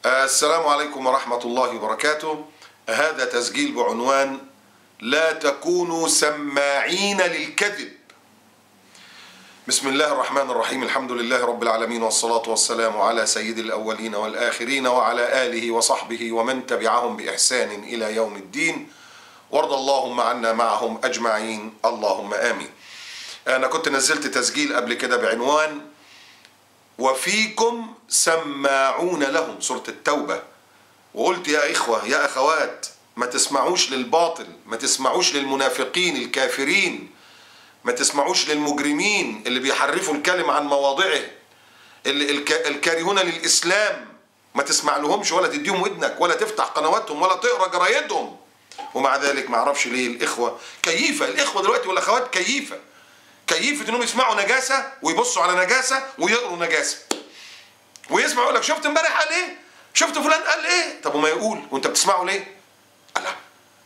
السلام عليكم ورحمة الله وبركاته. هذا تسجيل بعنوان لا تكونوا سماعين للكذب. بسم الله الرحمن الرحيم. الحمد لله رب العالمين، والصلاة والسلام على سيد الأولين والآخرين وعلى آله وصحبه ومن تبعهم بإحسان إلى يوم الدين، وارض اللهم عنا معهم أجمعين، اللهم آمين. أنا كنت نزلت تسجيل قبل كده بعنوان وفيكم سماعون لهم، سورة التوبة، وقلت يا إخوة يا أخوات ما تسمعوش للباطل، ما تسمعوش للمنافقين الكافرين، ما تسمعوش للمجرمين اللي بيحرفوا الكلمة عن مواضعه، الكارهون للإسلام، ما تسمع لهمش ولا تديهم ودنك ولا تفتح قنواتهم ولا تقرأ جرايدهم. ومع ذلك ما اعرفش ليه الإخوة كيفة، الإخوة دلوقتي والأخوات كيفة انهم يسمعوا نجاسة ويبصوا على نجاسة ويقروا نجاسة، ويسمع يقول لك شفت امبارح قال ايه، شفت فلان قال ايه. طب وما يقول وانت بتسمعه ليه؟ لا،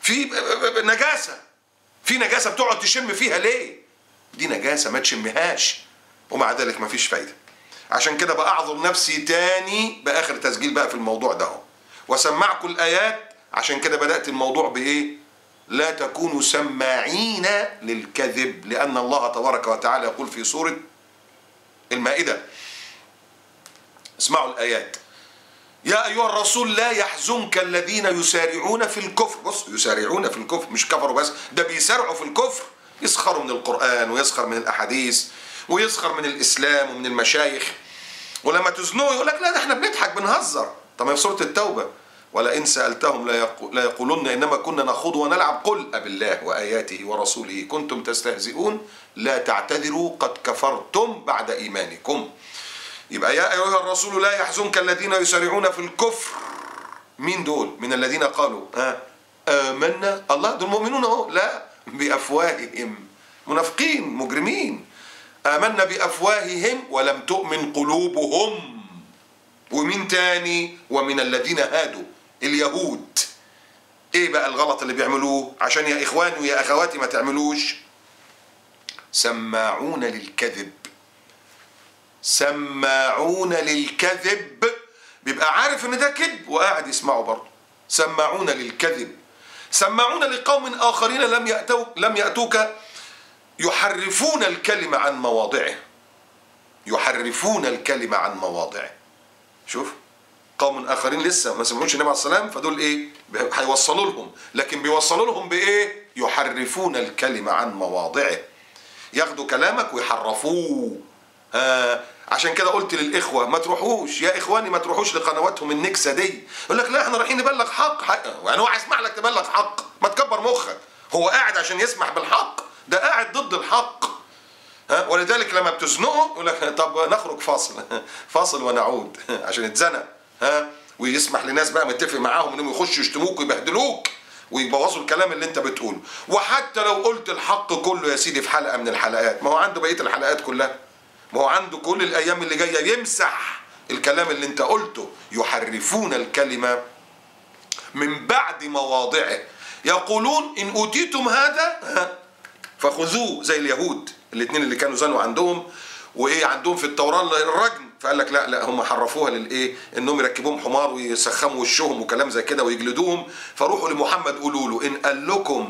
في نجاسة بتقعد تشم فيها ليه؟ دي نجاسة ما تشمهاش، ومع ذلك ما فيش فايدة. عشان كده بأعذر نفسي تاني بآخر تسجيل بقى في الموضوع ده وسمعكم الآيات. عشان كده بدأت الموضوع بإيه؟ لا تكونوا سماعين للكذب، لأن الله تبارك وتعالى يقول في سورة المائدة، اسمعوا الآيات: يا أيها الرسول لا يحزنك الذين يسارعون في الكفر. بص، يسارعون في الكفر، مش كفروا بس، ده بيسارعوا في الكفر، يسخروا من القرآن ويسخر من الأحاديث ويسخر من الإسلام ومن المشايخ، ولما تزنوه يقول لك لا ده احنا بنضحك بنهزر. طب في سورة التوبة ولئن سألتهم لا يقولون إنما كنا نخوض ونلعب قل أبالله وآياته ورسوله كنتم تستهزئون لا تعتذروا قد كفرتم بعد إيمانكم. يبقى يا أيها الرسول لا يحزنك الذين يسارعون في الكفر. مين دول؟ من الذين قالوا آمنا، الله دول مؤمنون اهو، لا بأفواههم، منافقين مجرمين. آمنا بأفواههم ولم تؤمن قلوبهم. ومين تاني؟ ومن الذين هادوا، اليهود. ايه بقى الغلط اللي بيعملوه عشان يا اخواني ويا اخواتي ما تعملوش؟ سماعون للكذب. سماعون للكذب، بيبقى عارف ان ده كذب وقاعد يسمعه برضه. سماعون للكذب، سماعون لقوم آخرين لم يأتوك يحرفون الكلمة عن مواضعه. يحرفون الكلمة عن مواضعه. شوف، قوم آخرين لسه ما سمعوش النبي عليه السلام، فدول ايه؟ هيوصلوا لهم، لكن بيوصلوا لهم بايه؟ يحرفون الكلمة عن مواضعه، ياخدوا كلامك ويحرفوه. عشان كده قلت للإخوة ما تروحوش يا إخواني، ما تروحوش لقنواتهم النكسة دي. يقول لك لا احنا رايحين نبلغ حق، يعني هو هيسمح لك تبلغ حق؟ ما تكبر مخك، هو قاعد عشان يسمح بالحق؟ ده قاعد ضد الحق. ولذلك لما بتزنقه يقول لك طب نخرج فاصل ونعود عشان يتزنق. ويسمح لناس بقى متفق معاهم انهم يخشوا يشتموك ويبهدلوك ويبوظوا الكلام اللي انت بتقوله. وحتى لو قلت الحق كله يا سيدي في حلقة من الحلقات، ما هو عنده بقية الحلقات كلها، ما هو عنده كل الأيام اللي جاية يمسح الكلام اللي انت قلته. يحرفون الكلمة من بعد مواضعه، يقولون إن أوتيتم هذا فخذوه، زي اليهود الاثنين اللي كانوا زنوا عندهم وإيه عندهم في التوراة الرجم، فقال لك لا هم حرفوها للإيه؟ إنهم يركبوهم حمار ويسخموا وشهم وكلام زي كده ويجلدوهم. فروحوا لمحمد قولوا له إن قال لكم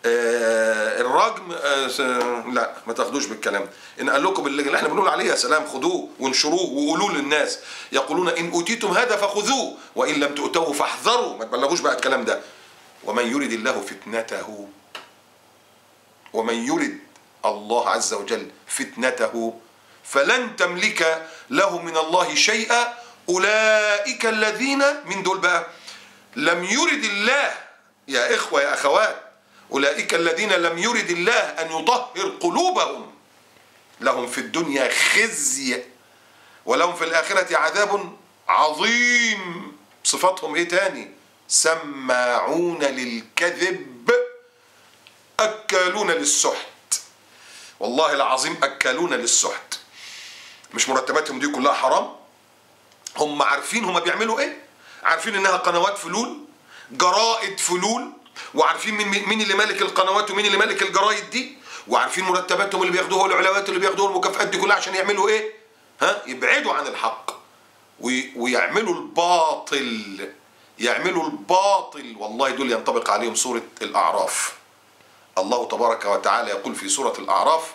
الرجم لا ما تاخدوش بالكلام، ان قال لكم اللي احنا بنقول عليه يا سلام خدوه وانشروه وقولوا للناس. يقولون ان اوتيتم هذا فخذوه وان لم تؤتوه فاحذروا، ما تبلغوش بقى الكلام ده. ومن يرد الله فتنته، ومن يرد الله عز وجل فتنته فلن تملك له من الله شيئا. اولئك الذين، من دول بقى؟ لم يرد الله يا اخوه يا اخوات، أولئك الذين لم يرد الله أن يطهر قلوبهم، لهم في الدنيا خزي ولهم في الآخرة عذاب عظيم. صفاتهم إيه تاني؟ سماعون للكذب أكالون للسحت. والله العظيم أكالون للسحت. مش مرتباتهم دي كلها حرام؟ هم عارفين هم بيعملوا إيه؟ عارفين إنها قنوات فلول، جرائد فلول، وعارفين مين اللي مالك القنوات ومين اللي مالك الجرايد دي، وعارفين مرتباتهم اللي بياخدوها والعلاوات اللي بياخدوها المكافآت دي كلها عشان يعملوا ايه؟ يبعدوا عن الحق. ويعملوا الباطل، يعملوا الباطل، والله دول ينطبق عليهم سورة الأعراف. الله تبارك وتعالى يقول في سورة الأعراف: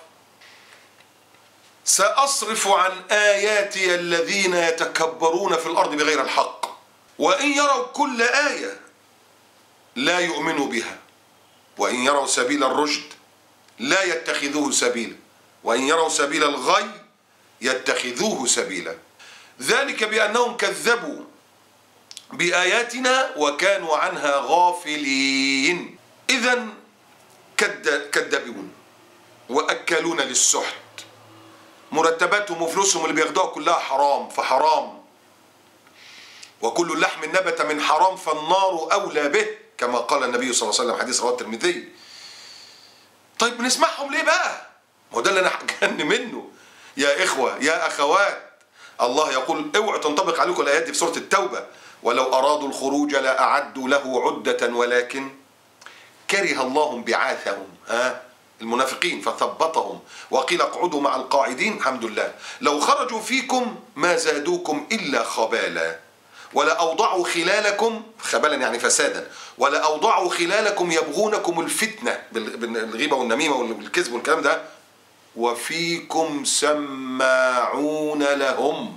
سأصرف عن آياتي الذين يتكبرون في الأرض بغير الحق وإن يروا كل آية لا يؤمنوا بها وإن يروا سبيل الرشد لا يتخذوه سبيلا وإن يروا سبيل الغي يتخذوه سبيلا ذلك بأنهم كذبوا بآياتنا وكانوا عنها غافلين. إذن كذابون وأكلون للسحت، مرتباتهم وفلوسهم اللي بياخدوها كلها حرام فحرام، وكل اللحم نبت من حرام فالنار أولى به، كما قال النبي صلى الله عليه وسلم، حديث رواه الترمذي. طيب بنسمعهم ليه بقى؟ ما هو ده اللي انا هتجن منه يا إخوة يا أخوات. الله يقول اوعوا تنطبق عليكم الآيات دي في سورة التوبة: ولو أرادوا الخروج لأعدوا له عدة ولكن كره الله بعاثهم المنافقين فثبطهم وقيل اقعدوا مع القاعدين. الحمد لله. لو خرجوا فيكم ما زادوكم إلا خبالا ولأوضعوا خلالكم، خبالا يعني فسادا، ولأوضعوا خلالكم يبغونكم الفتنة بالغيبة والنميمة والكذب والكلام ده، وفيكم سماعون لهم،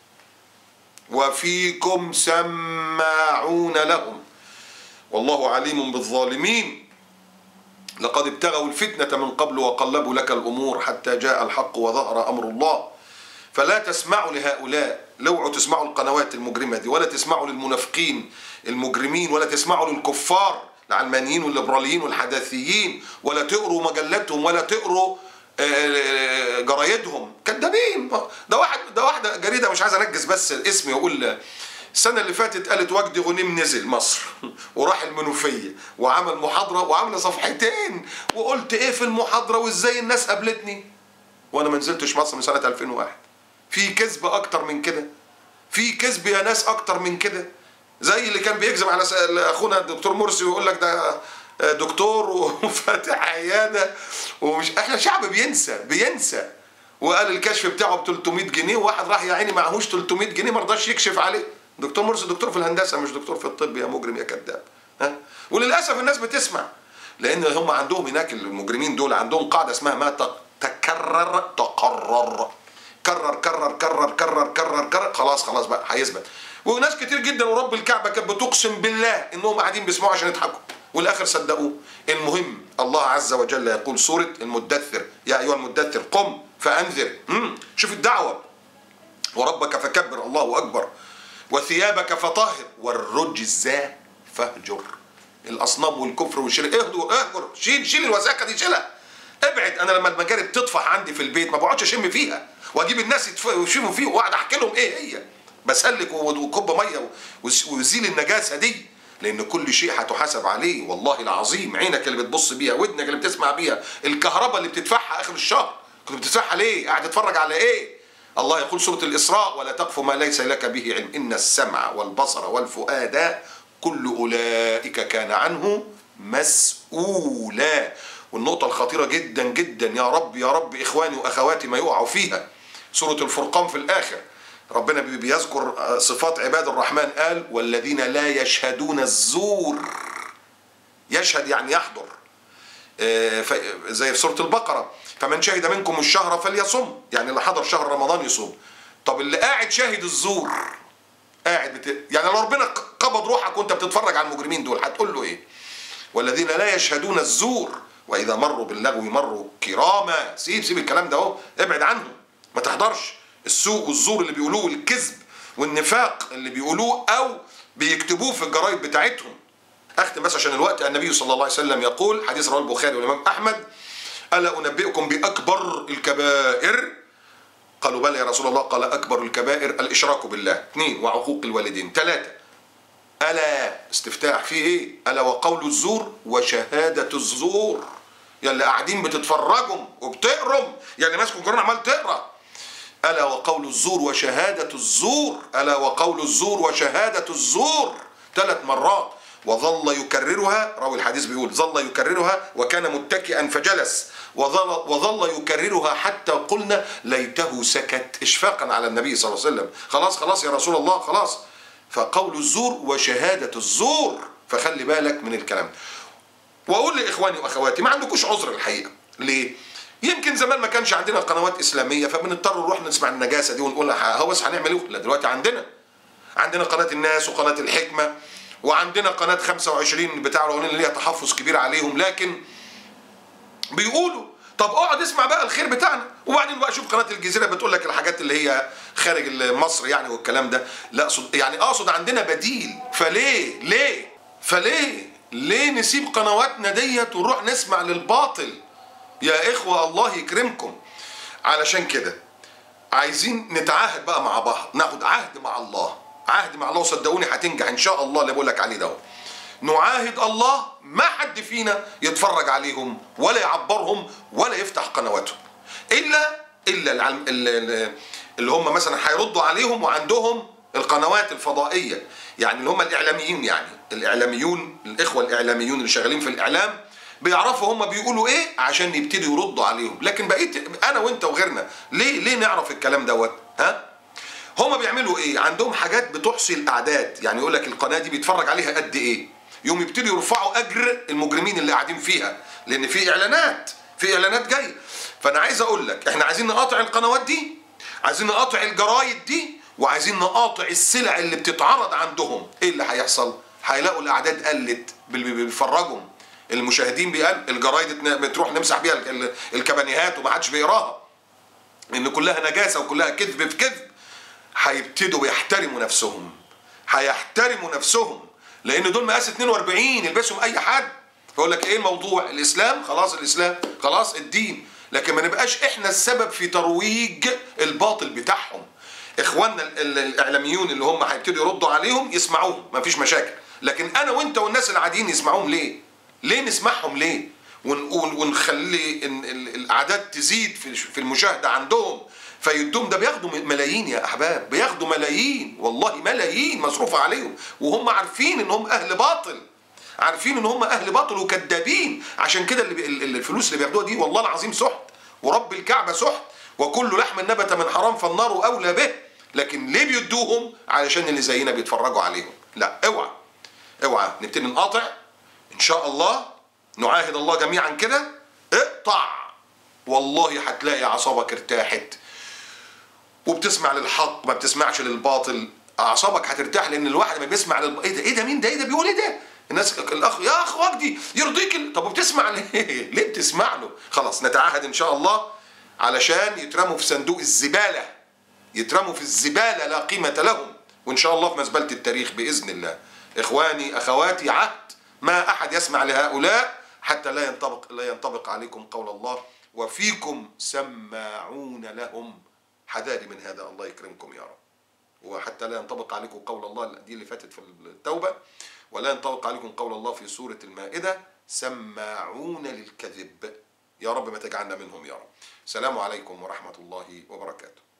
وفيكم سماعون لهم والله عليم بالظالمين. لقد ابتغوا الفتنة من قبل وقلبوا لك الأمور حتى جاء الحق وظهر أمر الله. فلا تسمعوا لهؤلاء، لوعوا تسمعوا القنوات المجرمة دي، ولا تسمعوا للمنافقين المجرمين، ولا تسمعوا للكفار العلمانيين والليبراليين والحداثيين، ولا تقروا مجلاتهم، ولا تقروا جرايدهم، كذابين. ده واحدة جريدة مش عايز انجز بس الاسم يقول السنة اللي فاتت قالت وجدي غنيم نزل مصر وراح المنوفية وعمل محاضرة وعمل صفحتين، وقلت ايه في المحاضرة وازاي الناس قابلتني وانا ما نزلتش مصر من سنة 2001. في كذب اكتر من كده؟ في كذب يا ناس اكتر من كده؟ زي اللي كان بيكذب على اخونا الدكتور مرسي ويقول لك ده دكتور وفاتح عيادة ومش، احنا شعب بينسى وقال الكشف بتاعه ب 300 جنيه، وواحد راح يا عيني معهوش 300 جنيه ما رضاش يكشف عليه. دكتور مرسي دكتور في الهندسة مش دكتور في الطب، يا مجرم يا كذاب. وللأسف الناس بتسمع، لأن هم عندهم هناك المجرمين دول عندهم قاعدة اسمها ما تكرر تقرر، كرر كرر كرر كرر كرر كرر، خلاص بقى هيثبت. وناس كتير جدا ورب الكعبة كانت بتقسم بالله انهم قاعدين بيسمعوا عشان يضحكوا والاخر صدقوه. المهم الله عز وجل يقول سورة المدثر: يا ايها المدثر قم فانذر. شوف الدعوة: وربك فكبر، الله اكبر، وثيابك فطهر، والرجز فاهجر. الاصنام والكفر والشرك اهجر، شيل الوساخه دي، شيلها، ابعد. انا لما المجاري بتطفح عندي في البيت ما بقعدش اشم فيها واجيب الناس يشموا فيه واقعد احكي لهم ايه هي، بسلك وكب ميه ويزيل النجاسه دي، لان كل شيء هتحاسب عليه والله العظيم. عينك اللي بتبص بيها، ودنك اللي بتسمع بيها، الكهرباء اللي بتدفعها اخر الشهر كنت بتدفعها ليه؟ قاعد تتفرج على ايه؟ الله يقول سورة الإسراء: ولا تقف ما ليس لك به علم إن السمع والبصر والفؤاد كل أولئك كان عنه مسؤولا. والنقطة الخطيرة جدا جدا، يا رب إخواني وأخواتي ما يقعوا فيها، سورة الفرقان في الآخر ربنا بيذكر صفات عباد الرحمن، قال: والذين لا يشهدون الزور. يشهد يعني يحضر، زي في سورة البقرة: فمن شهد منكم الشهر فليصم، يعني اللي حضر شهر رمضان يصوم. طب اللي قاعد شاهد الزور، يعني لو ربنا قبض روحك وانت بتتفرج على المجرمين دول هتقول له ايه؟ والذين لا يشهدون الزور واذا مروا باللغو مروا كراما. سيب الكلام ده اهو، ابعد عنه، ما تحضرش السوء والزور اللي بيقولوه والكذب والنفاق اللي بيقولوه او بيكتبوه في الجرايد بتاعتهم. اختم بس عشان الوقت. النبي صلى الله عليه وسلم يقول، حديث رواه البخاري والامام احمد: الا انبئكم باكبر الكبائر؟ قالوا بلى يا رسول الله. قال: اكبر الكبائر الاشراك بالله، 2 وعقوق الوالدين، 3 الا استفتاح في ايه؟ الا وقول الزور وشهاده الزور. يا اللي قاعدين بتتفرجوا وبتقروا، يا اللي ماسكوا القرآن عمال تقرا: الا وقول الزور وشهاده الزور، الا وقول الزور وشهاده الزور، 3 مرات. وظل يكررها، راوي الحديث بيقول ظل يكررها وكان متكئا فجلس وظل يكررها حتى قلنا ليته سكت إشفاقا على النبي صلى الله عليه وسلم. خلاص خلاص يا رسول الله خلاص. فقول الزور وشهادة الزور، فخلي بالك من الكلام. وأقول لإخواني وأخواتي ما عندكوش عذر الحقيقة. ليه؟ يمكن زمان ما كانش عندنا قنوات إسلامية فبنضطر نروح نسمع النجاسة دي ونقول هو بس هنعمل إيه؟ لا دلوقتي عندنا قناة الناس وقناة الحكمة، وعندنا قناة 25 بتاع الأغنية اللي ليها تحفظ كبير عليهم، لكن بيقولوا طب اقعد اسمع بقى الخير بتاعنا، وبعدين بقى شوف قناة الجزيرة بتقول لك الحاجات اللي هي خارج مصر يعني والكلام ده. لا اقصد يعني عندنا بديل. فليه نسيب قنواتنا ديت ونروح نسمع للباطل يا إخوة؟ الله يكرمكم. علشان كده عايزين نتعاهد بقى مع بعض، ناخد عهد مع الله، وصدقوني هتنجح ان شاء الله اللي بقول لك عليه ده. نعاهد الله ما حد فينا يتفرج عليهم ولا يعبرهم ولا يفتح قنواتهم الا اللي هم مثلا هيردوا عليهم وعندهم القنوات الفضائيه، يعني اللي هم الاعلاميين، يعني الاعلاميون، الاخوه الاعلاميون اللي شغالين في الاعلام بيعرفوا هم بيقولوا ايه عشان يبتدوا يردوا عليهم. لكن بقيت انا وانت وغيرنا ليه نعرف الكلام دوت؟ هم بيعملوا ايه؟ عندهم حاجات بتحصي الاعداد، يعني يقول لك القناه دي بيتفرج عليها قد ايه، يوم يبتدوا يرفعوا اجر المجرمين اللي قاعدين فيها، لان في اعلانات جايه. فانا عايز اقول لك احنا عايزين نقاطع القنوات دي، عايزين نقاطع الجرايد دي، وعايزين نقاطع السلع اللي بتتعرض عندهم. ايه اللي هيحصل؟ هيلاقوا الاعداد قلت، بيفرجهم المشاهدين بيقل، الجرايد بتروح نمسح بيها الكبانيهات وما حدش بيقراها ان كلها نجاسه وكلها كذب في كذب. هيبتدوا هيحترموا نفسهم لان دول مقاس 42 يلبسهم اي حد. فيقول لك ايه الموضوع؟ الاسلام، خلاص الدين. لكن ما نبقاش احنا السبب في ترويج الباطل بتاعهم. اخواننا الاعلاميون اللي هم هيبتدوا يردوا عليهم يسمعوهم ما فيش مشاكل، لكن انا وانت والناس العاديين يسمعوهم ليه نسمعهم ليه؟ ونخلي الاعداد تزيد في المشاهده عندهم فيدوم. ده بياخدوا ملايين يا احباب، بياخدوا ملايين، والله ملايين مصروفه عليهم، وهم عارفين ان هم اهل باطل وكذابين. عشان كده الفلوس اللي بياخدوها دي والله العظيم سحت، ورب الكعبه سحت، وكل لحم نبت من حرام فالنار اولى به. لكن ليه بيدوهم؟ علشان اللي زينا بيتفرجوا عليهم. لا اوعى نبتدي نقاطع ان شاء الله. نعاهد الله جميعا كده، اقطع، والله هتلاقي اعصابك ارتاحت وبتسمع للحق ما بتسمعش للباطل. اعصابك هترتاح لان الواحد ما بيسمع ايه ده مين ده بيقول ايه ده؟ الناس الاخ يا اخ وجدي يرضيك طب وبتسمع ليه بتسمع له؟ خلاص نتعاهد ان شاء الله علشان يترموا في صندوق الزباله، لا قيمه لهم، وان شاء الله في مزبله التاريخ باذن الله. اخواني اخواتي، عهد ما احد يسمع لهؤلاء حتى لا ينطبق عليكم قول الله وفيكم سماعون لهم. حذاري من هذا، الله يكرمكم يا رب. وحتى لا ينطبق عليكم قول الله دي اللي فاتت في التوبة، ولا ينطبق عليكم قول الله في سورة المائدة سماعون للكذب. يا رب ما تجعلنا منهم يا رب. السلام عليكم ورحمة الله وبركاته.